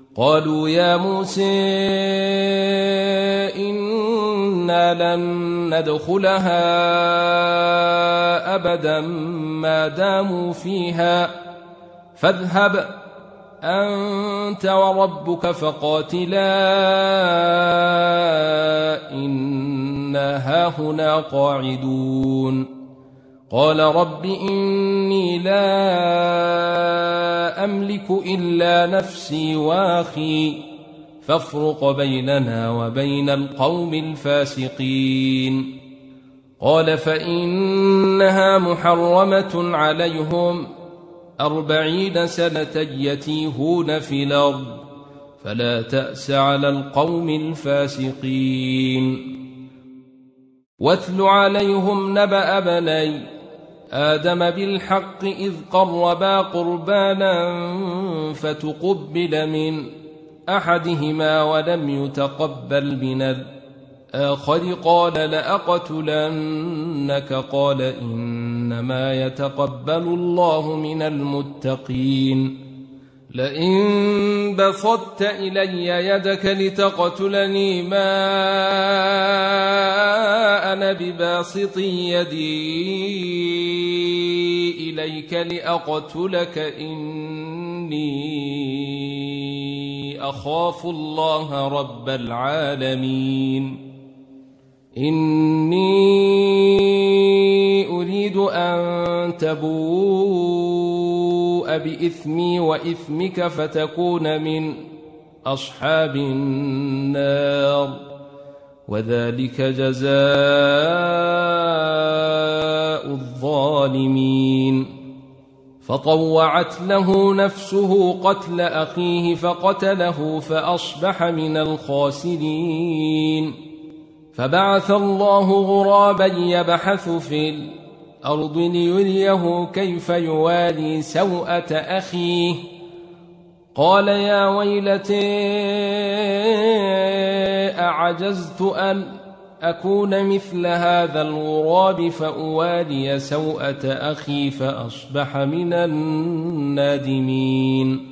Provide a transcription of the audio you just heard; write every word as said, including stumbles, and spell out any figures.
قالوا يا موسى إنا لن ندخلها أبدا ما داموا فيها فاذهب أنت وربك فقاتلا إنا هاهنا قاعدون قال رب إني لا أملك إلا نفسي وأخي فافرق بيننا وبين القوم الفاسقين قال فإنها محرمة عليهم أربعين سنة يتيهون في الأرض فلا تأس على القوم الفاسقين واتل عليهم نبأ بني آدم بالحق إذ قربا قربانا فتقبل من أحدهما ولم يتقبل من الآخر قال لأقتلنك قال إنما يتقبل الله من المتقين لئن بسطت إلي يدك لتقتلني ما أنا بباسط يدي إليك لأقتلك إني أخاف الله رب العالمين إني أريد أن تبوء بإثمي وإثمك فتكون من أصحاب النار وذلك جزاء الظالمين فطوعت له نفسه قتل أخيه فقتله فأصبح من الخاسرين فبعث الله غرابا يبحث في الأرض ليريه كيف يواري سوءة أخيه قال يا ويلتي أعجزت أن أكون مثل هذا الغراب فأواري سوءة أخي فأصبح من النادمين